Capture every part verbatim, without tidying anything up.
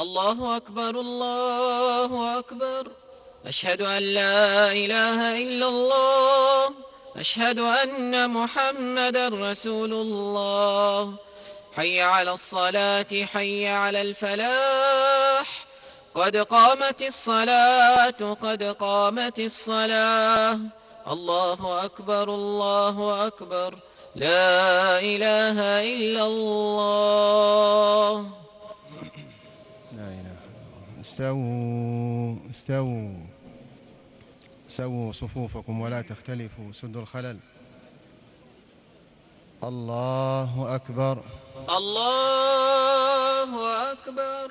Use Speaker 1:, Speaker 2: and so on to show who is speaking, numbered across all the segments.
Speaker 1: الله أكبر الله أكبر. أشهد أن لا إله إلا الله. أشهد أن محمدا رسول الله. حي على الصلاة حي على الفلاح. قد قامت الصلاة قد قامت الصلاة. الله أكبر الله أكبر. لا إله إلا الله.
Speaker 2: لا إله إلا الله. استووا استووا سووا صفوفكم ولا تختلفوا، سدوا الخلل. الله أكبر
Speaker 1: الله أكبر.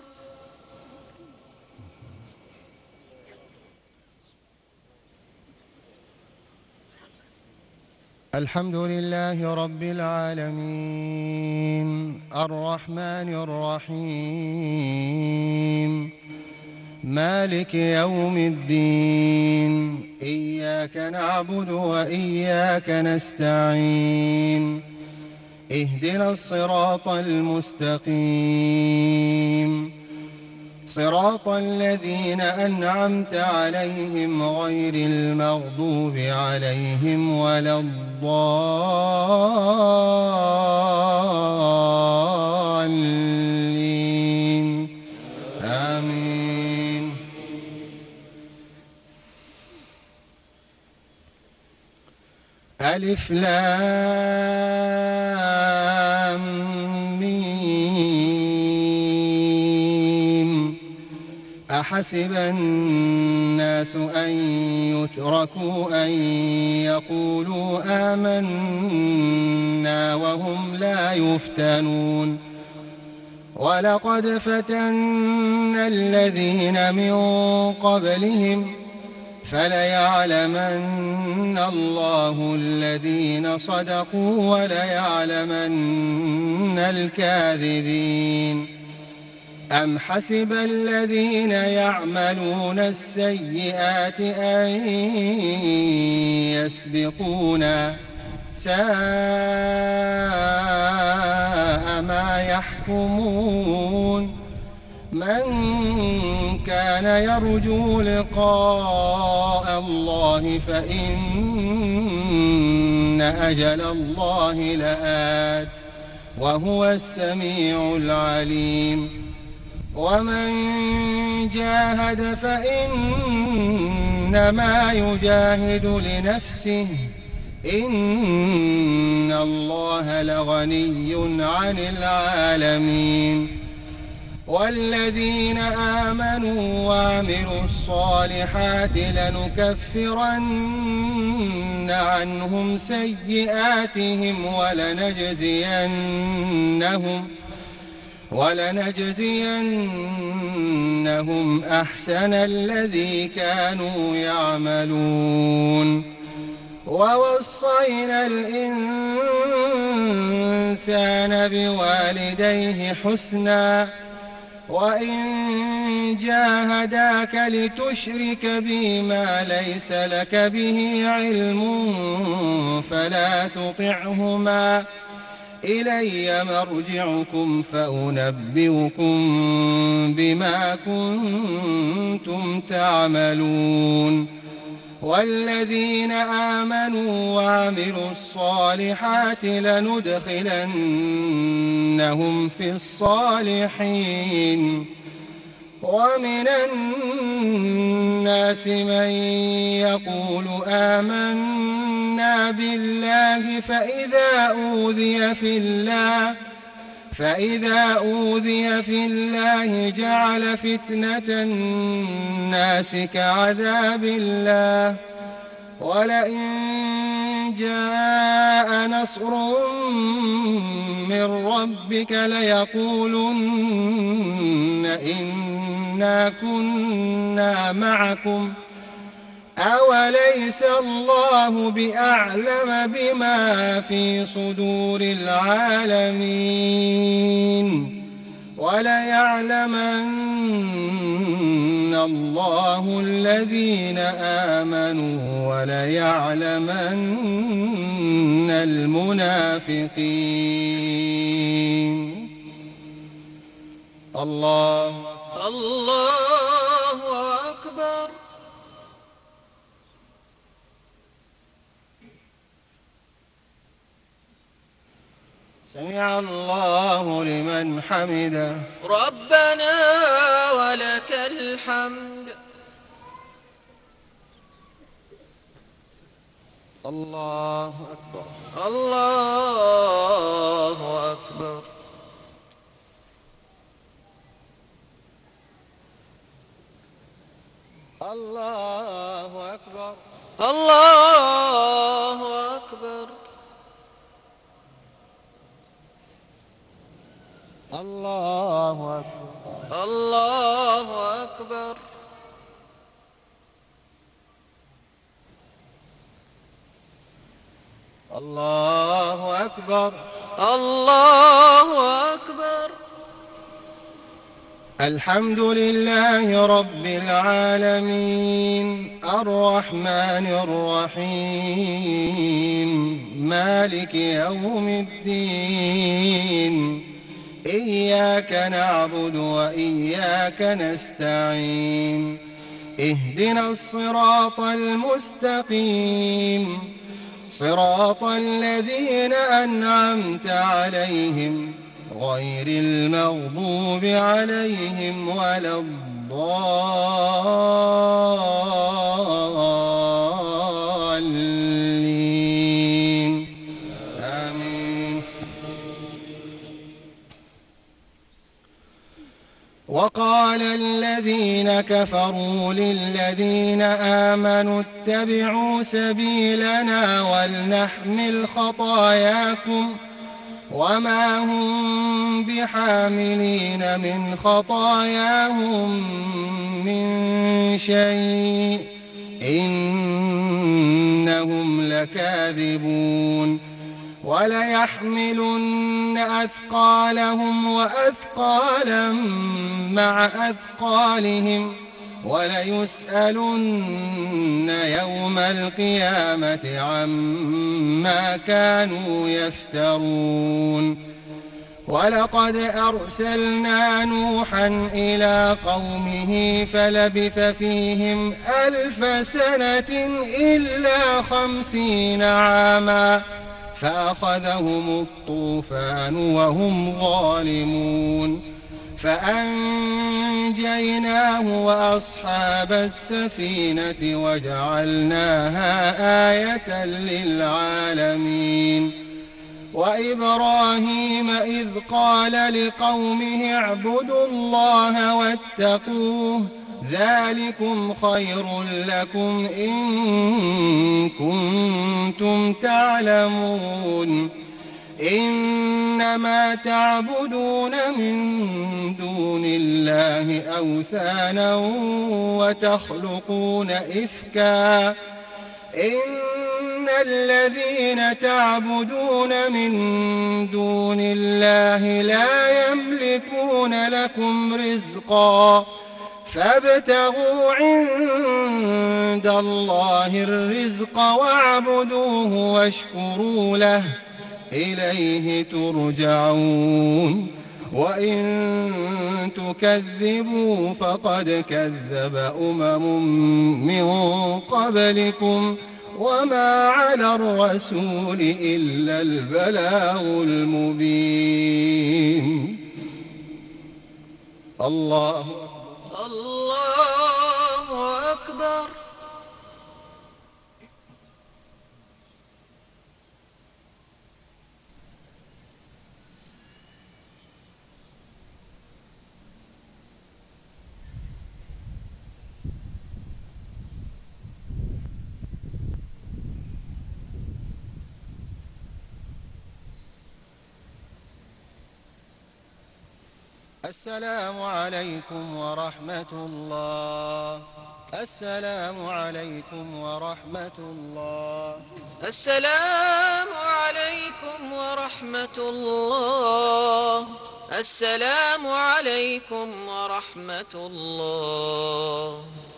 Speaker 2: الحمد لله رب العالمين الرحمن الرحيم مالك يوم الدين. إياك نعبد وإياك نستعين. اهدنا الصراط المستقيم، صراط الذين أنعمت عليهم غير المغضوب عليهم ولا الضالين. آمين. ألف لام ميم. أحسب الناس أن يتركوا أن يقولوا آمنا وهم لا يفتنون. ولقد فتنا الذين من قبلهم فليعلمن الله الذين صدقوا وليعلمن الكاذبين. أم حسب الذين يعملون السيئات أن يسبقونا، ساء ما يحكمون. من كان يرجو لقاء الله فإن أجل الله لآت وهو السميع العليم. ومن جاهد فإنما يجاهد لنفسه، إن الله لغني عن العالمين. والذين آمنوا وعملوا الصالحات لنكفرن عنهم سيئاتهم ولنجزينهم ولنجزينهم أحسن الذي كانوا يعملون. ووصينا الإنسان بوالديه حسنا، وإن جاهداك لتشرك بي ما ليس لك به علم فلا تطعهما، إلي مرجعكم فأنبئكم بما كنتم تعملون. والذين آمنوا وعملوا الصالحات لندخلنهم في الصالحين. ومن الناس من يقول آمنا بالله فإذا أوذي في الله فإذا أوذي في الله جعل فتنة الناس كعذاب الله. ولئن جاء نصر من ربك ليقولن إنا كنا معكم أوليس الله بأعلم بما في صدور العالمين. وليعلمن الله الذين آمنوا وليعلمن المنافقين. الله
Speaker 1: الله أكبر.
Speaker 2: سمع الله لمن حمده.
Speaker 1: ربنا ولك الحمد.
Speaker 2: الله أكبر.
Speaker 1: الله أكبر.
Speaker 2: الله أكبر.
Speaker 1: الله أكبر.
Speaker 2: الله أكبر.
Speaker 1: الله أكبر.
Speaker 2: الله أكبر.
Speaker 1: الله أكبر.
Speaker 2: الحمد لله رب العالمين الرحمن الرحيم مالك يوم الدين إياك نعبد وإياك نستعين اهدنا الصراط المستقيم صراط الذين أنعمت عليهم غير المغضوب عليهم ولا الضالين آمين. وقال الذين كفروا للذين آمنوا اتبعوا سبيلنا ولنحمل خطاياكم وما هم بحاملين من خطاياهم من شيء إنهم لكاذبون. وليحملن أثقالهم وأثقالا مع أثقالهم وليسألن يوم القيامة عما كانوا يفترون. ولقد أرسلنا نوحا إلى قومه فلبث فيهم ألف سنة إلا خمسين عاما فأخذهم الطوفان وهم ظالمون فأنجيناه وأصحاب السفينة وجعلناها آية للعالمين. وإبراهيم إذ قال لقومه اعبدوا الله واتقوه ذلكم خير لكم إن كنتم تعلمون. إنما تعبدون من دون الله أوثانا وتخلقون إفكا إن الذين تعبدون من دون الله لا يملكون لكم رزقا فابتغوا عند الله الرزق واعبدوه واشكروا له إليه ترجعون. وإن تكذبوا فقد كذب أمم من قبلكم وما على الرسول إلا البلاغ المبين. الله
Speaker 1: الله أكبر.
Speaker 2: السلام عليكم ورحمة الله. السلام عليكم ورحمة الله.
Speaker 1: السلام عليكم ورحمة الله. السلام عليكم ورحمة الله.